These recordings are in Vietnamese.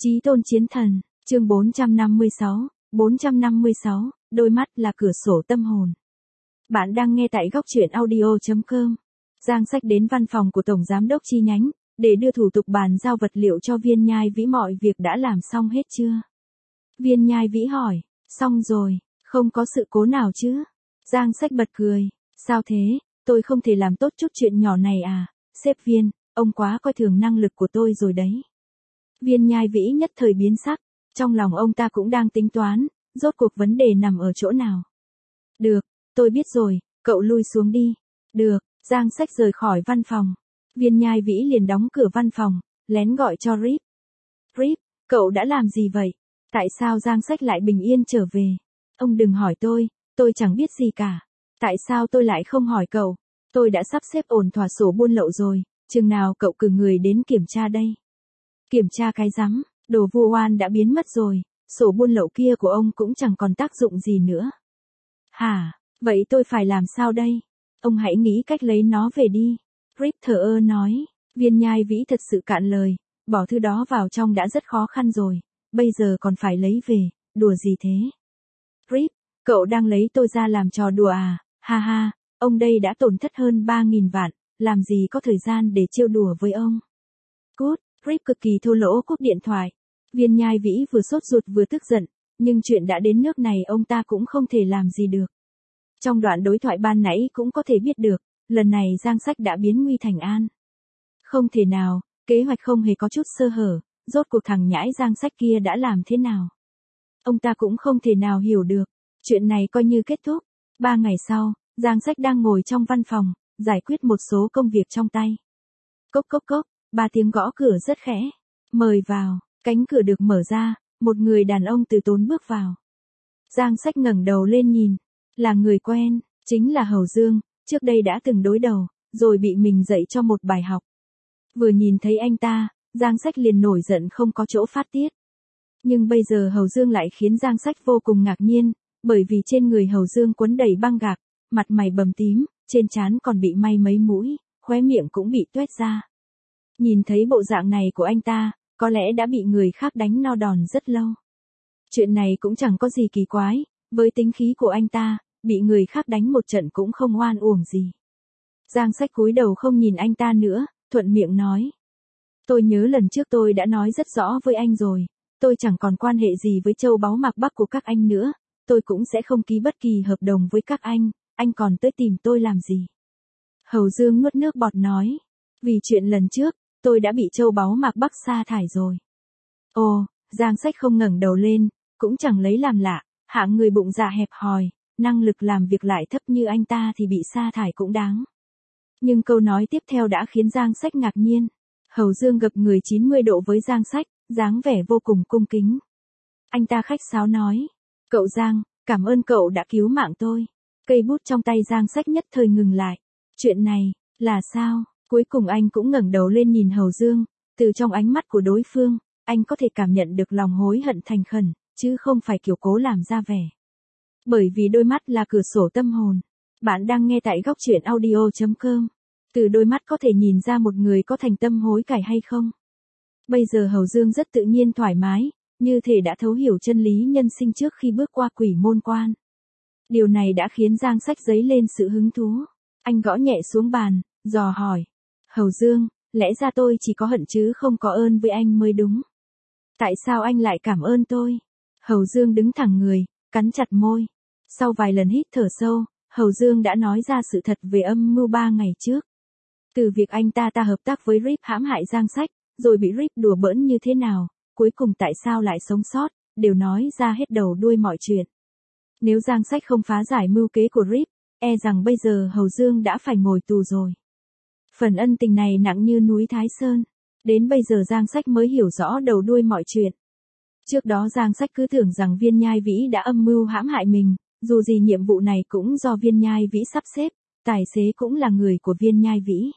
Chí tôn chiến thần, chương 456, đôi mắt là cửa sổ tâm hồn. Bạn đang nghe tại góc truyện audio.com. Giang Sách đến văn phòng của Tổng Giám đốc chi nhánh, để đưa thủ tục bàn giao vật liệu cho Viên Nhai Vĩ. Mọi việc đã làm xong hết chưa? Viên Nhai Vĩ hỏi, xong rồi, không có sự cố nào chứ? Giang Sách bật cười, sao thế, tôi không thể làm tốt chút chuyện nhỏ này à, sếp Viên, ông quá coi thường năng lực của tôi rồi đấy. Viên Nhai Vĩ nhất thời biến sắc, trong lòng ông ta cũng đang tính toán, rốt cuộc vấn đề nằm ở chỗ nào. Được, tôi biết rồi, cậu lui xuống đi. Được, Giang Sách rời khỏi văn phòng. Viên Nhai Vĩ liền đóng cửa văn phòng, lén gọi cho Rip. Rip, cậu đã làm gì vậy? Tại sao Giang Sách lại bình yên trở về? Ông đừng hỏi tôi chẳng biết gì cả. Tại sao tôi lại không hỏi cậu? Tôi đã sắp xếp ổn thỏa sổ buôn lậu rồi, chừng nào cậu cử người đến kiểm tra đây? Kiểm tra cái rắm, đồ vu oan đã biến mất rồi, sổ buôn lậu kia của ông cũng chẳng còn tác dụng gì nữa. Hả, vậy tôi phải làm sao đây? Ông hãy nghĩ cách lấy nó về đi. Rip thờ ơ nói, Viên Nhai Vĩ thật sự cạn lời, bỏ thứ đó vào trong đã rất khó khăn rồi, bây giờ còn phải lấy về, đùa gì thế? Rip, cậu đang lấy tôi ra làm trò đùa à, ha ha, ông đây đã tổn thất hơn 3.000 vạn, làm gì có thời gian để trêu đùa với ông. Cút. Rip cực kỳ thô lỗ cúp điện thoại. Viên Nhai Vĩ vừa sốt ruột vừa tức giận, nhưng chuyện đã đến nước này ông ta cũng không thể làm gì được. Trong đoạn đối thoại ban nãy cũng có thể biết được, lần này Giang Sách đã biến nguy thành an. Không thể nào, kế hoạch không hề có chút sơ hở, rốt cuộc thằng nhãi Giang Sách kia đã làm thế nào. Ông ta cũng không thể nào hiểu được, chuyện này coi như kết thúc. 3 ngày sau, Giang Sách đang ngồi trong văn phòng, giải quyết một số công việc trong tay. Cốc cốc cốc. 3 tiếng gõ cửa rất khẽ. Mời vào, cánh cửa được mở ra, một người đàn ông từ tốn bước vào. Giang Sách ngẩng đầu lên nhìn, là người quen, chính là Hầu Dương, trước đây đã từng đối đầu, rồi bị mình dạy cho một bài học. Vừa nhìn thấy anh ta, Giang Sách liền nổi giận không có chỗ phát tiết. Nhưng bây giờ Hầu Dương lại khiến Giang Sách vô cùng ngạc nhiên, bởi vì trên người Hầu Dương quấn đầy băng gạc, mặt mày bầm tím, trên trán còn bị may mấy mũi, khóe miệng cũng bị toét ra. Nhìn thấy bộ dạng này của anh ta, có lẽ đã bị người khác đánh no đòn rất lâu. Chuyện này cũng chẳng có gì kỳ quái, với tính khí của anh ta, bị người khác đánh một trận cũng không oan uổng gì. Giang Sách cúi đầu không nhìn anh ta nữa, thuận miệng nói. Tôi nhớ lần trước tôi đã nói rất rõ với anh rồi, tôi chẳng còn quan hệ gì với châu báu Mạc Bắc của các anh nữa, tôi cũng sẽ không ký bất kỳ hợp đồng với các anh còn tới tìm tôi làm gì? Hầu Dương nuốt nước bọt nói, vì chuyện lần trước, tôi đã bị châu báu Mạc Bắc sa thải rồi. Ồ, Giang Sách không ngẩng đầu lên, cũng chẳng lấy làm lạ, hạng người bụng dạ hẹp hòi, năng lực làm việc lại thấp như anh ta thì bị sa thải cũng đáng. Nhưng câu nói tiếp theo đã khiến Giang Sách ngạc nhiên. Hầu Dương gập người 90 độ với Giang Sách, dáng vẻ vô cùng cung kính. Anh ta khách sáo nói, cậu Giang, cảm ơn cậu đã cứu mạng tôi. Cây bút trong tay Giang Sách nhất thời ngừng lại. Chuyện này, là sao? Cuối cùng anh cũng ngẩng đầu lên nhìn Hầu Dương, từ trong ánh mắt của đối phương, anh có thể cảm nhận được lòng hối hận thành khẩn, chứ không phải kiểu cố làm ra vẻ. Bởi vì đôi mắt là cửa sổ tâm hồn. Bạn đang nghe tại góc truyện audio.com. Từ đôi mắt có thể nhìn ra một người có thành tâm hối cải hay không. Bây giờ Hầu Dương rất tự nhiên thoải mái, như thể đã thấu hiểu chân lý nhân sinh trước khi bước qua quỷ môn quan. Điều này đã khiến Giang Sách dấy lên sự hứng thú. Anh gõ nhẹ xuống bàn, dò hỏi. Hầu Dương, lẽ ra tôi chỉ có hận chứ không có ơn với anh mới đúng. Tại sao anh lại cảm ơn tôi? Hầu Dương đứng thẳng người, cắn chặt môi. Sau vài lần hít thở sâu, Hầu Dương đã nói ra sự thật về âm mưu 3 ngày trước. Từ việc anh ta hợp tác với Rip hãm hại Giang Sách, rồi bị Rip đùa bỡn như thế nào, cuối cùng tại sao lại sống sót, đều nói ra hết đầu đuôi mọi chuyện. Nếu Giang Sách không phá giải mưu kế của Rip, e rằng bây giờ Hầu Dương đã phải ngồi tù rồi. Phần ân tình này nặng như núi Thái Sơn. Đến bây giờ Giang Sách mới hiểu rõ đầu đuôi mọi chuyện. Trước đó Giang Sách cứ tưởng rằng Viên Nhai Vĩ đã âm mưu hãm hại mình, dù gì nhiệm vụ này cũng do Viên Nhai Vĩ sắp xếp, tài xế cũng là người của Viên Nhai Vĩ.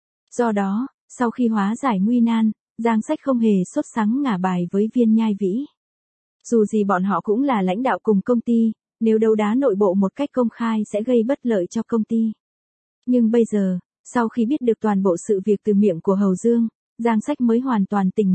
Do đó, sau khi hóa giải nguy nan, Giang Sách không hề sốt sắng ngả bài với Viên Nhai Vĩ. Dù gì bọn họ cũng là lãnh đạo cùng công ty, nếu đấu đá nội bộ một cách công khai sẽ gây bất lợi cho công ty. Nhưng bây giờ, sau khi biết được toàn bộ sự việc từ miệng của Hầu Dương, Giang Sách mới hoàn toàn tỉnh ngộ,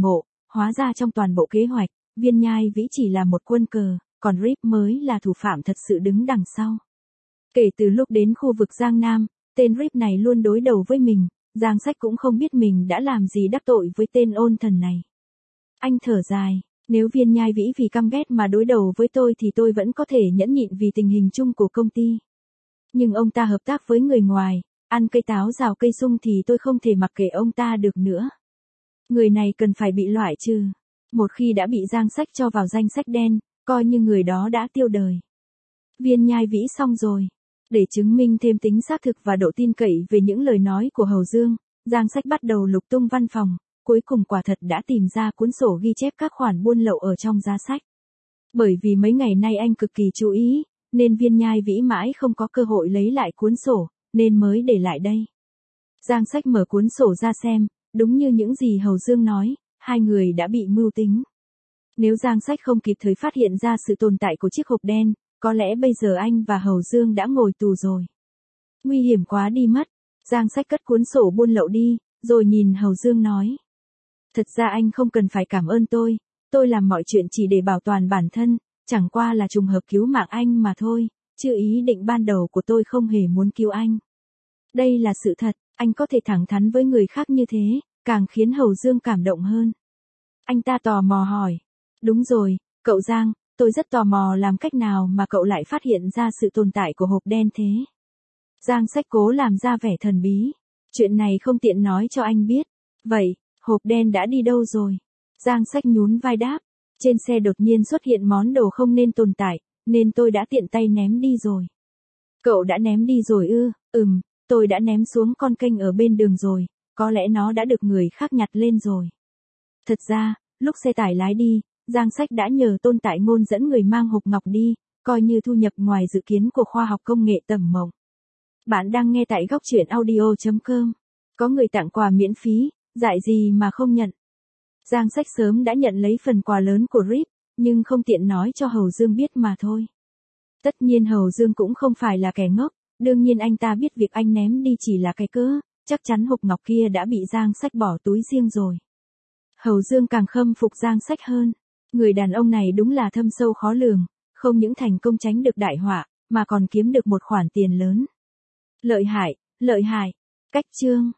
hóa ra trong toàn bộ kế hoạch, Viên Nhai Vĩ chỉ là một quân cờ, còn Rip mới là thủ phạm thật sự đứng đằng sau. Kể từ lúc đến khu vực Giang Nam, tên Rip này luôn đối đầu với mình, Giang Sách cũng không biết mình đã làm gì đắc tội với tên ôn thần này. Anh thở dài, nếu Viên Nhai Vĩ vì căm ghét mà đối đầu với tôi thì tôi vẫn có thể nhẫn nhịn vì tình hình chung của công ty. Nhưng ông ta hợp tác với người ngoài, ăn cây táo rào cây sung thì tôi không thể mặc kệ ông ta được nữa. Người này cần phải bị loại trừ. Một khi đã bị Giang Sách cho vào danh sách đen, coi như người đó đã tiêu đời. Viên Nhai Vĩ xong rồi. Để chứng minh thêm tính xác thực và độ tin cậy về những lời nói của Hầu Dương, Giang Sách bắt đầu lục tung văn phòng, cuối cùng quả thật đã tìm ra cuốn sổ ghi chép các khoản buôn lậu ở trong giá sách. Bởi vì mấy ngày nay anh cực kỳ chú ý, nên Viên Nhai Vĩ mãi không có cơ hội lấy lại cuốn sổ, nên mới để lại đây. Giang Sách mở cuốn sổ ra xem, đúng như những gì Hầu Dương nói, hai người đã bị mưu tính. Nếu Giang Sách không kịp thời phát hiện ra sự tồn tại của chiếc hộp đen, có lẽ bây giờ anh và Hầu Dương đã ngồi tù rồi. Nguy hiểm quá đi mất. Giang Sách cất cuốn sổ buôn lậu đi, rồi nhìn Hầu Dương nói. Thật ra anh không cần phải cảm ơn tôi làm mọi chuyện chỉ để bảo toàn bản thân, chẳng qua là trùng hợp cứu mạng anh mà thôi, chứ ý định ban đầu của tôi không hề muốn cứu anh. Đây là sự thật, anh có thể thẳng thắn với người khác như thế, càng khiến Hầu Dương cảm động hơn. Anh ta tò mò hỏi. Đúng rồi, cậu Giang, tôi rất tò mò làm cách nào mà cậu lại phát hiện ra sự tồn tại của hộp đen thế. Giang Sách cố làm ra vẻ thần bí. Chuyện này không tiện nói cho anh biết. Vậy, hộp đen đã đi đâu rồi? Giang Sách nhún vai đáp. Trên xe đột nhiên xuất hiện món đồ không nên tồn tại, nên tôi đã tiện tay ném đi rồi. Cậu đã ném đi rồi ư? Tôi đã ném xuống con kênh ở bên đường rồi, có lẽ nó đã được người khác nhặt lên rồi. Thật ra, lúc xe tải lái đi, Giang Sách đã nhờ Tôn Tại Ngôn dẫn người mang hộp ngọc đi, coi như thu nhập ngoài dự kiến của khoa học công nghệ tầm mộng. Bạn đang nghe tại góc truyện audio.com. Có người tặng quà miễn phí, dại gì mà không nhận. Giang Sách sớm đã nhận lấy phần quà lớn của Rip, nhưng không tiện nói cho Hầu Dương biết mà thôi. Tất nhiên Hầu Dương cũng không phải là kẻ ngốc, đương nhiên anh ta biết việc anh ném đi chỉ là cái cớ, chắc chắn hộp ngọc kia đã bị Giang Sách bỏ túi riêng rồi. Hầu Dương càng khâm phục Giang Sách hơn. Người đàn ông này đúng là thâm sâu khó lường, không những thành công tránh được đại họa, mà còn kiếm được một khoản tiền lớn. Lợi hại. Cách chương